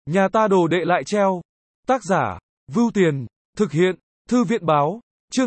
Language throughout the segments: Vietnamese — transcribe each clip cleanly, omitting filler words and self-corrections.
Nhà ta đồ đệ lại treo. Tác giả, Vưu Tiền, thực hiện, Thư viện báo, chương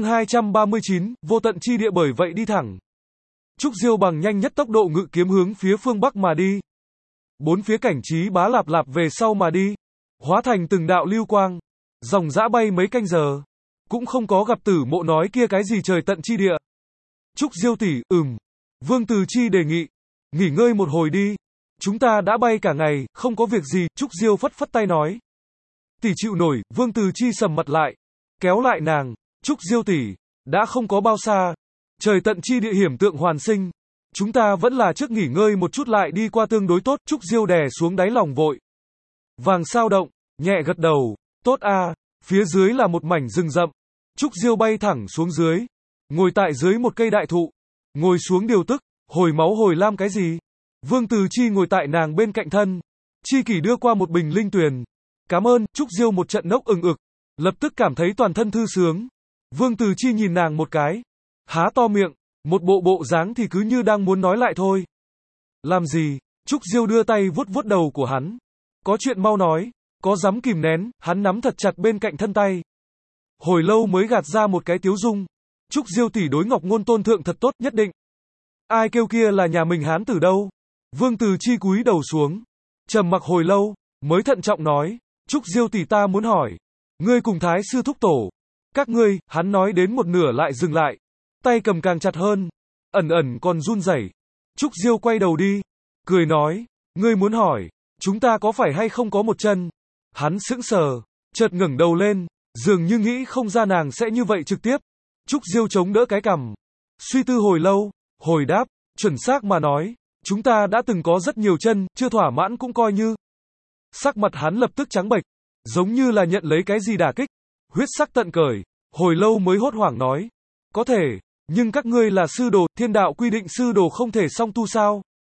239, vô tận chi địa bởi vậy đi thẳng. Trúc Diêu bằng nhanh nhất tốc độ ngự kiếm hướng phía phương Bắc mà đi. Bốn phía cảnh trí bá lạp lạp về sau mà đi, hóa thành từng đạo lưu quang, dòng dã bay mấy canh giờ, cũng không có gặp Tử Mộ nói kia cái gì trời tận chi địa. Trúc Diêu tỷ, Vương Từ Chi đề nghị, nghỉ ngơi một hồi đi, chúng ta đã bay cả ngày, không có việc gì, Trúc Diêu phất phất tay nói. Tỷ chịu nổi, Vương Từ Chi sầm mặt lại, kéo lại nàng, Trúc Diêu tỷ, đã không có bao xa, trời tận chi địa hiểm tượng hoàn sinh, chúng ta vẫn là trước nghỉ ngơi một chút lại đi qua tương đối tốt, Trúc Diêu đè xuống đáy lòng vội. Vàng sao động, nhẹ gật đầu, tốt a, phía dưới là một mảnh rừng rậm, Trúc Diêu bay thẳng xuống dưới, ngồi tại dưới một cây đại thụ, ngồi xuống điều tức, hồi máu hồi lam cái gì? Vương Từ Chi ngồi tại nàng bên cạnh thân, Chi Kỷ đưa qua một bình linh tuyền. Cảm ơn, Trúc Diêu một trận nốc ực, lập tức cảm thấy toàn thân thư sướng. Vương Từ Chi nhìn nàng một cái, há to miệng, một bộ dáng thì cứ như đang muốn nói lại thôi. Làm gì? Trúc Diêu đưa tay vuốt vuốt đầu của hắn. Có chuyện mau nói, có dám kìm nén, hắn nắm thật chặt bên cạnh thân tay. Hồi lâu mới gạt ra một cái tiếu dung. Trúc Diêu tỷ đối Ngọc Ngôn tôn thượng thật tốt, nhất định. Ai kêu kia là nhà mình hán tử đâu? Vương Từ Chi cúi đầu xuống, trầm mặc hồi lâu, mới thận trọng nói, Trúc Diêu tỷ ta muốn hỏi, ngươi cùng Thái sư thúc tổ, các ngươi, hắn nói đến một nửa lại dừng lại, tay cầm càng chặt hơn, ẩn còn run rẩy. Trúc Diêu quay đầu đi, cười nói, ngươi muốn hỏi, chúng ta có phải hay không có một chân? Hắn sững sờ, chợt ngẩng đầu lên, dường như nghĩ không ra nàng sẽ như vậy trực tiếp. Trúc Diêu chống đỡ cái cằm, suy tư hồi lâu, hồi đáp, chuẩn xác mà nói, chúng ta đã từng có rất nhiều chân, chưa thỏa mãn cũng coi như. Sắc mặt hắn lập tức trắng bệch, giống như là nhận lấy cái gì đả kích, huyết sắc tận cởi, hồi lâu mới hốt hoảng nói, có thể, nhưng các ngươi là sư đồ, thiên đạo quy định sư đồ không thể song tu sao?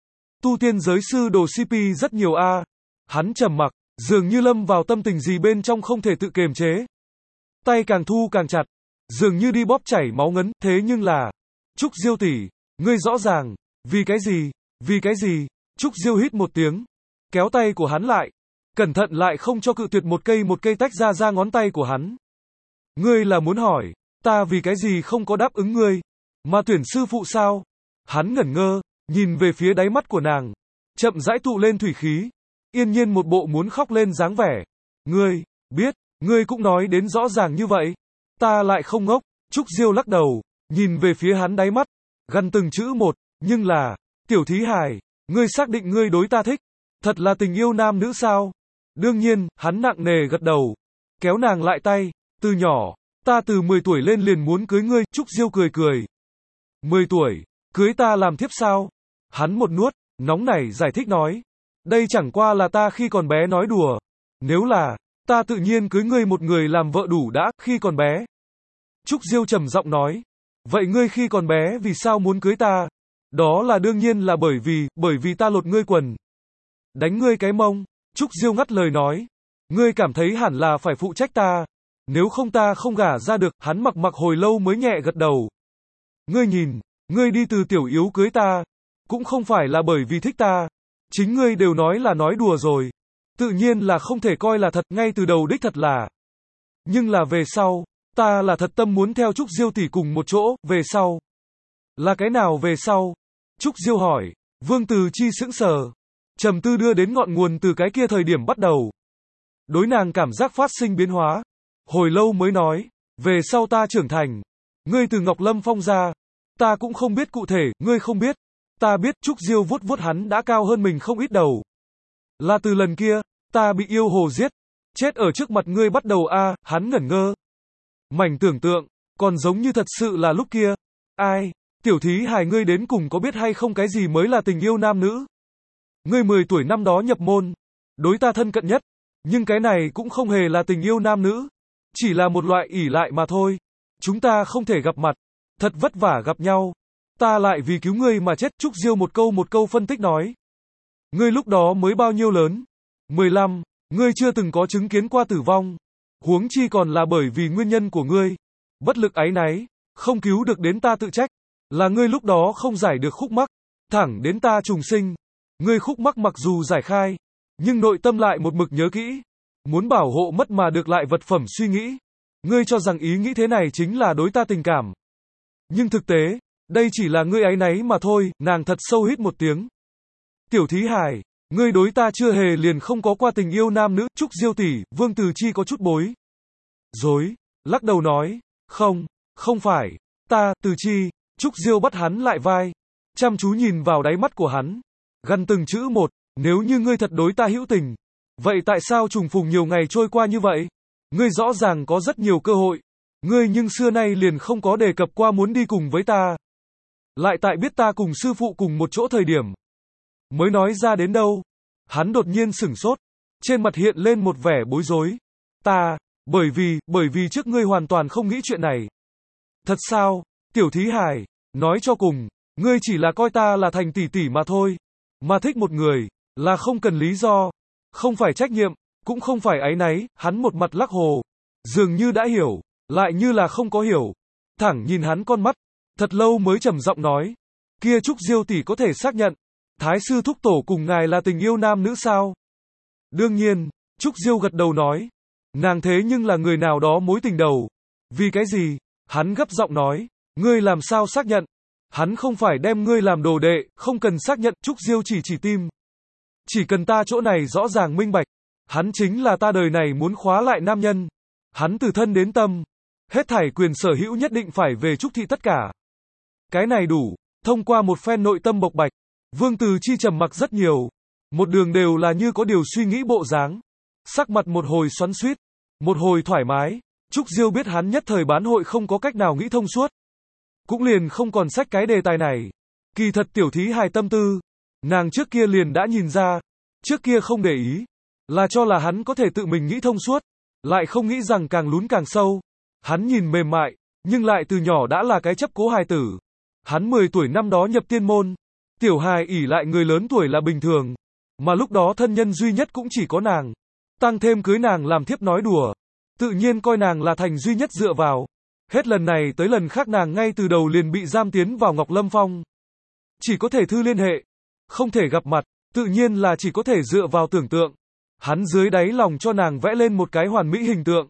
Tu tiên giới sư đồ CP rất nhiều a. Hắn trầm mặc, dường như lâm vào tâm tình gì bên trong không thể tự kiềm chế. Tay càng thu càng chặt, dường như đi bóp chảy máu ngấn, thế nhưng là, Trúc Diêu tỷ, ngươi rõ ràng, vì cái gì, Trúc Diêu hít một tiếng, kéo tay của hắn lại, cẩn thận lại không cho cự tuyệt một cây tách ra ngón tay của hắn. Ngươi là muốn hỏi, ta vì cái gì không có đáp ứng ngươi, mà tuyển sư phụ sao? Hắn ngẩn ngơ, nhìn về phía đáy mắt của nàng, chậm rãi tụ lên thủy khí, yên nhiên một bộ muốn khóc lên dáng vẻ. Ngươi, biết, ngươi cũng nói đến rõ ràng như vậy, ta lại không ngốc, Trúc Diêu lắc đầu, nhìn về phía hắn đáy mắt, gằn từng chữ một, nhưng là, tiểu thí hài, ngươi xác định ngươi đối ta thích, thật là tình yêu nam nữ sao? Đương nhiên, hắn nặng nề gật đầu, kéo nàng lại tay, từ nhỏ, ta từ 10 tuổi lên liền muốn cưới ngươi, Trúc Diêu cười. 10 tuổi, cưới ta làm thiếp sao? Hắn một nuốt, nóng nảy giải thích nói, đây chẳng qua là ta khi còn bé nói đùa, nếu là, ta tự nhiên cưới ngươi một người làm vợ đủ đã, khi còn bé. Trúc Diêu trầm giọng nói, vậy ngươi khi còn bé vì sao muốn cưới ta? Đó là đương nhiên là bởi vì ta lột ngươi quần. Đánh ngươi cái mông, Trúc Diêu ngắt lời nói, ngươi cảm thấy hẳn là phải phụ trách ta, nếu không ta không gả ra được, hắn mặc hồi lâu mới nhẹ gật đầu. Ngươi nhìn, ngươi đi từ tiểu yếu cưới ta, cũng không phải là bởi vì thích ta, chính ngươi đều nói là nói đùa rồi, tự nhiên là không thể coi là thật, ngay từ đầu đích thật là. Nhưng là về sau, ta là thật tâm muốn theo Trúc Diêu tỷ cùng một chỗ, về sau. Là cái nào về sau? Trúc Diêu hỏi, Vương Từ Chi sững sờ, trầm tư đưa đến ngọn nguồn từ cái kia thời điểm bắt đầu. Đối nàng cảm giác phát sinh biến hóa, hồi lâu mới nói, về sau ta trưởng thành, ngươi từ Ngọc Lâm Phong ra, ta cũng không biết cụ thể, ngươi không biết, ta biết. Trúc Diêu vuốt vuốt hắn đã cao hơn mình không ít đầu. Là từ lần kia, ta bị yêu hồ giết, chết ở trước mặt ngươi bắt đầu a, hắn ngẩn ngơ. Mảnh tưởng tượng, còn giống như thật sự là lúc kia. Ai, tiểu thí hài ngươi đến cùng có biết hay không cái gì mới là tình yêu nam nữ? Ngươi 10 tuổi năm đó nhập môn, đối ta thân cận nhất, nhưng cái này cũng không hề là tình yêu nam nữ, chỉ là một loại ỷ lại mà thôi. Chúng ta không thể gặp mặt, thật vất vả gặp nhau, ta lại vì cứu ngươi mà chết. Trúc Diêu một câu phân tích nói. Ngươi lúc đó mới bao nhiêu lớn? 15, ngươi chưa từng có chứng kiến qua tử vong, huống chi còn là bởi vì nguyên nhân của ngươi, bất lực áy náy, không cứu được đến ta tự trách, là ngươi lúc đó không giải được khúc mắc, thẳng đến ta trùng sinh, ngươi khúc mắc mặc dù giải khai, nhưng nội tâm lại một mực nhớ kỹ. Muốn bảo hộ mất mà được lại vật phẩm suy nghĩ. Ngươi cho rằng ý nghĩ thế này chính là đối ta tình cảm. Nhưng thực tế, đây chỉ là ngươi áy náy mà thôi, nàng thật sâu hít một tiếng. Tiểu Thí Hải, ngươi đối ta chưa hề liền không có qua tình yêu nam nữ, Trúc Diêu tỷ, Vương Từ Chi có chút bối rối, lắc đầu nói, không phải, ta, Từ Chi, Trúc Diêu bắt hắn lại vai, chăm chú nhìn vào đáy mắt của hắn, gằn từng chữ một, nếu như ngươi thật đối ta hữu tình, vậy tại sao trùng phùng nhiều ngày trôi qua như vậy? Ngươi rõ ràng có rất nhiều cơ hội, ngươi nhưng xưa nay liền không có đề cập qua muốn đi cùng với ta. Lại tại biết ta cùng sư phụ cùng một chỗ thời điểm, mới nói ra đến đâu. Hắn đột nhiên sửng sốt, trên mặt hiện lên một vẻ bối rối. Bởi vì trước ngươi hoàn toàn không nghĩ chuyện này. Thật sao, Tiểu Thí Hải, nói cho cùng, ngươi chỉ là coi ta là thành tỷ tỷ mà thôi. Mà thích một người, là không cần lý do, không phải trách nhiệm, cũng không phải áy náy, hắn một mặt lắc hồ. Dường như đã hiểu, lại như là không có hiểu. Thẳng nhìn hắn con mắt, thật lâu mới trầm giọng nói. Kia Trúc Diêu tỷ có thể xác nhận, Thái sư thúc tổ cùng ngài là tình yêu nam nữ sao? Đương nhiên, Trúc Diêu gật đầu nói. Nàng thế nhưng là người nào đó mối tình đầu. Vì cái gì? Hắn gấp giọng nói. Ngươi làm sao xác nhận? Hắn không phải đem ngươi làm đồ đệ, không cần xác nhận. Trúc Diêu chỉ tim. Chỉ cần ta chỗ này rõ ràng minh bạch. Hắn chính là ta đời này muốn khóa lại nam nhân. Hắn từ thân đến tâm. Hết thảy quyền sở hữu nhất định phải về Trúc thị tất cả. Cái này đủ. Thông qua một phen nội tâm bộc bạch, Vương Từ Chi trầm mặc rất nhiều. Một đường đều là như có điều suy nghĩ bộ dáng. Sắc mặt một hồi xoắn xuýt, một hồi thoải mái. Trúc Diêu biết hắn nhất thời bán hội không có cách nào nghĩ thông suốt. Cũng liền không còn xách cái đề tài này. Kỳ thật Tiểu Thí Hải tâm tư, nàng trước kia liền đã nhìn ra. Trước kia không để ý, là cho là hắn có thể tự mình nghĩ thông suốt. Lại không nghĩ rằng càng lún càng sâu. Hắn nhìn mềm mại, nhưng lại từ nhỏ đã là cái chấp cố hài tử. Hắn 10 tuổi năm đó nhập tiên môn. Tiểu hài ỷ lại người lớn tuổi là bình thường. Mà lúc đó thân nhân duy nhất cũng chỉ có nàng. Tăng thêm cưới nàng làm thiếp nói đùa. Tự nhiên coi nàng là thành duy nhất dựa vào. Hết lần này tới lần khác nàng ngay từ đầu liền bị giam tiến vào Ngọc Lâm Phong. Chỉ có thể thư liên hệ. Không thể gặp mặt. Tự nhiên là chỉ có thể dựa vào tưởng tượng. Hắn dưới đáy lòng cho nàng vẽ lên một cái hoàn mỹ hình tượng.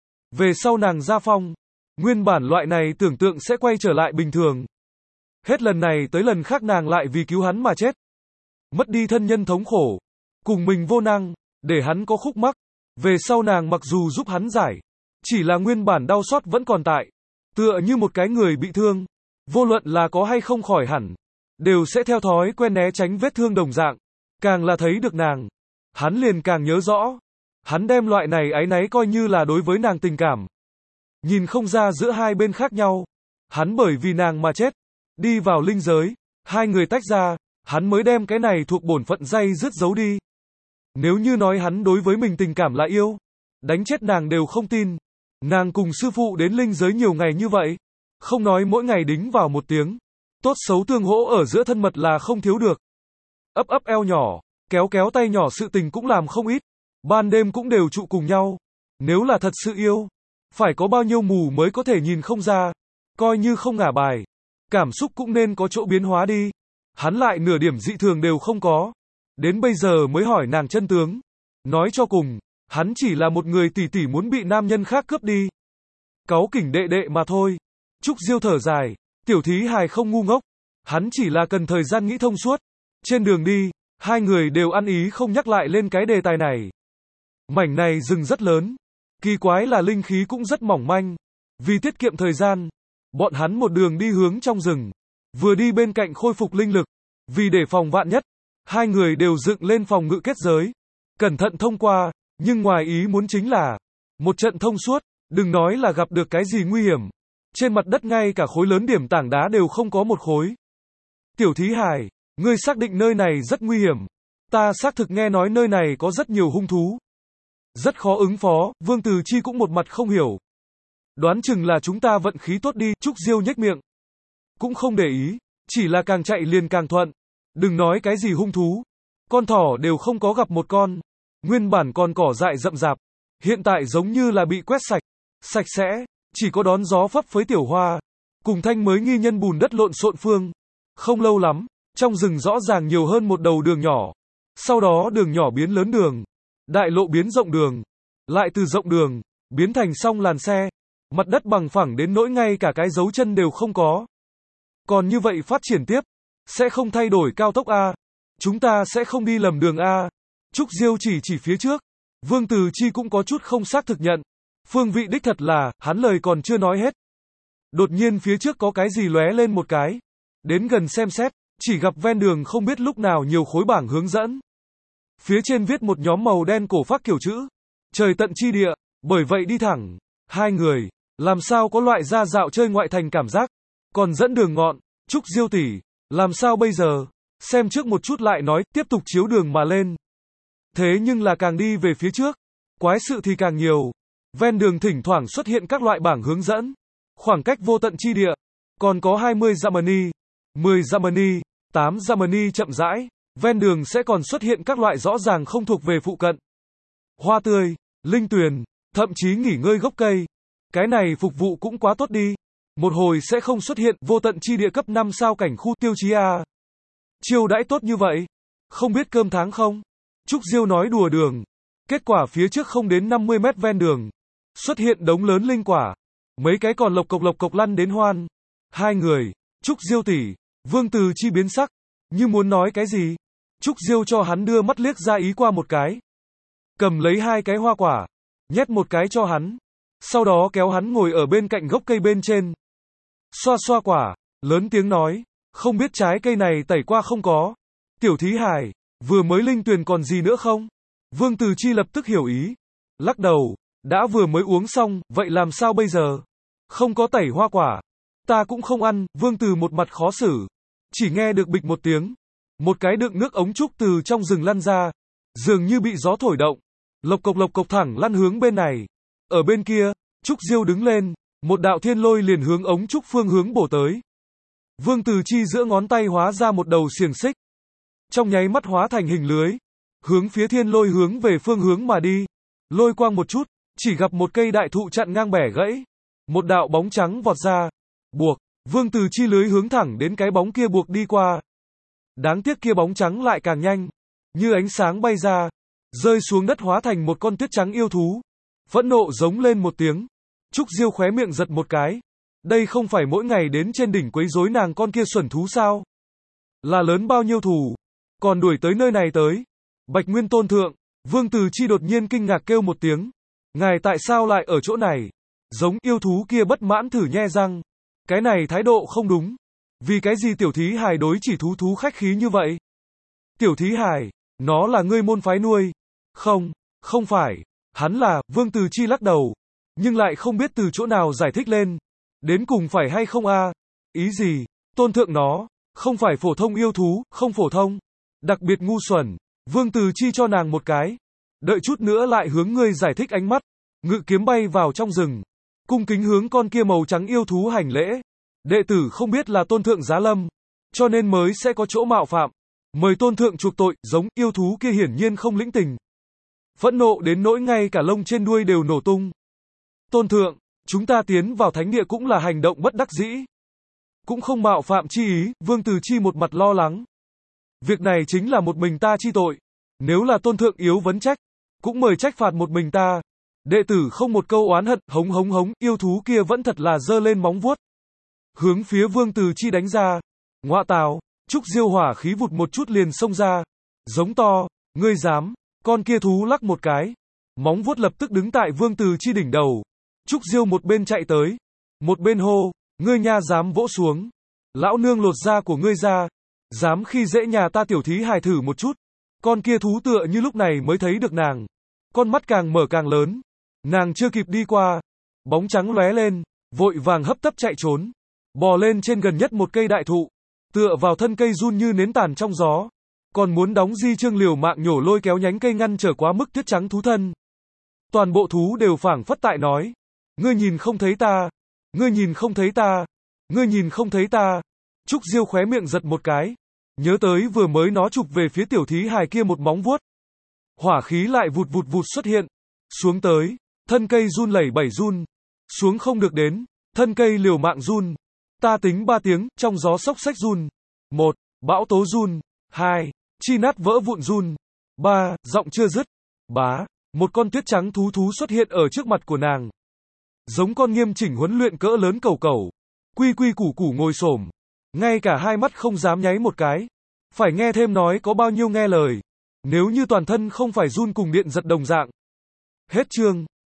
Về sau nàng ra phong. Nguyên bản loại này tưởng tượng sẽ quay trở lại bình thường. Hết lần này tới lần khác nàng lại vì cứu hắn mà chết. Mất đi thân nhân thống khổ. Cùng mình vô năng, để hắn có khúc mắc. Về sau nàng mặc dù giúp hắn giải. Chỉ là nguyên bản đau xót vẫn còn tại. Tựa như một cái người bị thương. Vô luận là có hay không khỏi hẳn. Đều sẽ theo thói quen né tránh vết thương đồng dạng. Càng là thấy được nàng. Hắn liền càng nhớ rõ. Hắn đem loại này áy náy coi như là đối với nàng tình cảm. Nhìn không ra giữa hai bên khác nhau. Hắn bởi vì nàng mà chết. Đi vào linh giới. Hai người tách ra. Hắn mới đem cái này thuộc bổn phận day dứt giấu đi. Nếu như nói hắn đối với mình tình cảm là yêu. Đánh chết nàng đều không tin. Nàng cùng sư phụ đến linh giới nhiều ngày như vậy. Không nói mỗi ngày đính vào một tiếng. Tốt xấu tương hỗ ở giữa thân mật là không thiếu được. Ấp ấp eo nhỏ. Kéo kéo tay nhỏ sự tình cũng làm không ít. Ban đêm cũng đều trụ cùng nhau. Nếu là thật sự yêu. Phải có bao nhiêu mù mới có thể nhìn không ra. Coi như không ngả bài. Cảm xúc cũng nên có chỗ biến hóa đi. Hắn lại nửa điểm dị thường đều không có. Đến bây giờ mới hỏi nàng chân tướng. Nói cho cùng, hắn chỉ là một người tỷ tỷ muốn bị nam nhân khác cướp đi. Cáu kỉnh đệ đệ mà thôi. Trúc Diêu thở dài. Tiểu Thí Hải không ngu ngốc. Hắn chỉ là cần thời gian nghĩ thông suốt. Trên đường đi, hai người đều ăn ý không nhắc lại lên cái đề tài này. Mảnh này rừng rất lớn. Kỳ quái là linh khí cũng rất mỏng manh. Vì tiết kiệm thời gian, bọn hắn một đường đi hướng trong rừng. Vừa đi bên cạnh khôi phục linh lực. Vì để phòng vạn nhất, hai người đều dựng lên phòng ngự kết giới. Cẩn thận thông qua, nhưng ngoài ý muốn chính là một trận thông suốt, đừng nói là gặp được cái gì nguy hiểm. Trên mặt đất ngay cả khối lớn điểm tảng đá đều không có một khối. Tiểu Thí Hải, ngươi xác định nơi này rất nguy hiểm. Ta xác thực nghe nói nơi này có rất nhiều hung thú. Rất khó ứng phó, Vương Từ Chi cũng một mặt không hiểu. Đoán chừng là chúng ta vận khí tốt đi, Trúc Diêu nhếch miệng. Cũng không để ý, chỉ là càng chạy liền càng thuận. Đừng nói cái gì hung thú. Con thỏ đều không có gặp một con. Nguyên bản còn cỏ dại rậm rạp. Hiện tại giống như là bị quét sạch. Sạch sẽ, chỉ có đón gió phấp phới tiểu hoa. Cùng thanh mới nghi nhân bùn đất lộn xộn phương. Không lâu lắm, trong rừng rõ ràng nhiều hơn một đầu đường nhỏ. Sau đó đường nhỏ biến lớn đường, đại lộ biến rộng đường, lại từ rộng đường, biến thành song làn xe. Mặt đất bằng phẳng đến nỗi ngay cả cái dấu chân đều không có. Còn như vậy phát triển tiếp, sẽ không thay đổi cao tốc A. Chúng ta sẽ không đi lầm đường A. Trúc Diêu chỉ phía trước. Vương Từ Chi cũng có chút không xác thực nhận. Phương vị đích thật là, hắn lời còn chưa nói hết. Đột nhiên phía trước có cái gì lóe lên một cái. Đến gần xem xét, chỉ gặp ven đường không biết lúc nào nhiều khối bảng hướng dẫn. Phía trên viết một nhóm màu đen cổ phác kiểu chữ. Trời tận chi địa, bởi vậy đi thẳng. Hai người, làm sao có loại ra dạo chơi ngoại thành cảm giác. Còn dẫn đường ngọn, Trúc Diêu tỷ, làm sao bây giờ? Xem trước một chút lại nói, tiếp tục chiếu đường mà lên. Thế nhưng là càng đi về phía trước, quái sự thì càng nhiều. Ven đường thỉnh thoảng xuất hiện các loại bảng hướng dẫn. Khoảng cách vô tận chi địa, còn có 20 Germany, 10 Germany, 8 Germany chậm rãi. Ven đường sẽ còn xuất hiện các loại rõ ràng không thuộc về phụ cận. Hoa tươi, linh tuyền, thậm chí nghỉ ngơi gốc cây. Cái này phục vụ cũng quá tốt đi. Một hồi sẽ không xuất hiện vô tận chi địa cấp 5 sao cảnh khu tiêu chí A. Chiêu đãi tốt như vậy. Không biết cơm tháng không? Trúc Diêu nói đùa đường. Kết quả phía trước không đến 50 mét ven đường. Xuất hiện đống lớn linh quả. Mấy cái còn lộc cộc lăn đến hoan. Hai người, Trúc Diêu tỷ, Vương Từ Chi biến sắc. Như muốn nói cái gì? Trúc Diêu cho hắn đưa mắt liếc ra ý qua một cái. Cầm lấy hai cái hoa quả. Nhét một cái cho hắn. Sau đó kéo hắn ngồi ở bên cạnh gốc cây bên trên. Xoa xoa quả, lớn tiếng nói. Không biết trái cây này tẩy qua không có. Tiểu thí hài, vừa mới linh tuyền còn gì nữa không? Vương Từ Chi lập tức hiểu ý. Lắc đầu, đã vừa mới uống xong, vậy làm sao bây giờ? Không có tẩy hoa quả. Ta cũng không ăn, Vương Từ một mặt khó xử. Chỉ nghe được bịch một tiếng. Một cái đựng nước ống trúc từ trong rừng lăn ra. Dường như bị gió thổi động. Lộc cộc thẳng lăn hướng bên này. Ở bên kia, Trúc Diêu đứng lên. Một đạo thiên lôi liền hướng ống trúc phương hướng bổ tới. Vương Từ Chi giữa ngón tay hóa ra một đầu xiềng xích. Trong nháy mắt hóa thành hình lưới. Hướng phía thiên lôi hướng về phương hướng mà đi. Lôi quang một chút, chỉ gặp một cây đại thụ chặn ngang bẻ gãy. Một đạo bóng trắng vọt ra. Buộc, Vương Từ Chi lưới hướng thẳng đến cái bóng kia buộc đi qua. Đáng tiếc kia bóng trắng lại càng nhanh. Như ánh sáng bay ra. Rơi xuống đất hóa thành một con tuyết trắng yêu thú. Phẫn nộ giống lên một tiếng. Trúc Diêu khóe miệng giật một cái. Đây không phải mỗi ngày đến trên đỉnh quấy rối nàng con kia xuẩn thú sao? Là lớn bao nhiêu thù? Còn đuổi tới nơi này tới. Bạch Nguyên Tôn thượng, Vương Từ Chi đột nhiên kinh ngạc kêu một tiếng. Ngài tại sao lại ở chỗ này? Giống yêu thú kia bất mãn thử nhe răng. Cái này thái độ không đúng. Vì cái gì tiểu thí hài đối chỉ thú khách khí như vậy? Tiểu thí hài, nó là ngươi môn phái nuôi. Không, không phải. Hắn là, Vương Từ Chi lắc đầu. Nhưng lại không biết từ chỗ nào giải thích lên. Đến cùng phải hay không a? Ý gì? Tôn thượng nó, không phải phổ thông yêu thú, không phổ thông. Đặc biệt ngu xuẩn. Vương Từ Chi cho nàng một cái. Đợi chút nữa lại hướng ngươi giải thích ánh mắt. Ngự kiếm bay vào trong rừng. Cung kính hướng con kia màu trắng yêu thú hành lễ. Đệ tử không biết là tôn thượng giá lâm. Cho nên mới sẽ có chỗ mạo phạm. Mời tôn thượng chuộc tội, giống yêu thú kia hiển nhiên không lĩnh tình. Phẫn nộ đến nỗi ngay cả lông trên đuôi đều nổ tung. Tôn thượng, chúng ta tiến vào thánh địa cũng là hành động bất đắc dĩ. Cũng không mạo phạm chi ý, Vương Từ Chi một mặt lo lắng. Việc này chính là một mình ta chi tội. Nếu là tôn thượng yếu vấn trách, cũng mời trách phạt một mình ta. Đệ tử không một câu oán hận, hống, yêu thú kia vẫn thật là giơ lên móng vuốt. Hướng phía Vương Từ Chi đánh ra. Ngoạ tào, Trúc Diêu hỏa khí vụt một chút liền xông ra. Giống to, ngươi dám, con kia thú lắc một cái. Móng vuốt lập tức đứng tại Vương Từ Chi đỉnh đầu. Trúc Diêu một bên chạy tới. Một bên hô, ngươi nha dám vỗ xuống. Lão nương lột da của ngươi ra. Dám khi dễ nhà ta tiểu thí hài thử một chút. Con kia thú tựa như lúc này mới thấy được nàng. Con mắt càng mở càng lớn. Nàng chưa kịp đi qua. Bóng trắng lóe lên. Vội vàng hấp tấp chạy trốn. Bò lên trên gần nhất một cây đại thụ. Tựa vào thân cây run như nến tàn trong gió. Còn muốn đóng di chương liều mạng nhổ lôi kéo nhánh cây ngăn trở quá mức tuyết trắng thú thân. Toàn bộ thú đều phảng phất tại nói. Ngươi nhìn không thấy ta. Ngươi nhìn không thấy ta. Ngươi nhìn không thấy ta. Trúc Diêu khóe miệng giật một cái. Nhớ tới vừa mới nó chụp về phía tiểu thí hài kia một móng vuốt. Hỏa khí lại vụt xuất hiện. Xuống tới. Thân cây run lẩy bẩy run. Xuống không được đến. Thân cây liều mạng run. Ta tính 3 tiếng, trong gió xốc xách run. 1. Bão tố run. 2. Chi nát vỡ vụn run. Ba, giọng chưa dứt. Bá, một con tuyết trắng thú thú xuất hiện ở trước mặt của nàng. Giống con nghiêm chỉnh huấn luyện cỡ lớn cẩu cẩu. Quy quy củ củ ngồi xổm. Ngay cả hai mắt không dám nháy một cái. Phải nghe thêm nói có bao nhiêu nghe lời. Nếu như toàn thân không phải run cùng điện giật đồng dạng. Hết chương.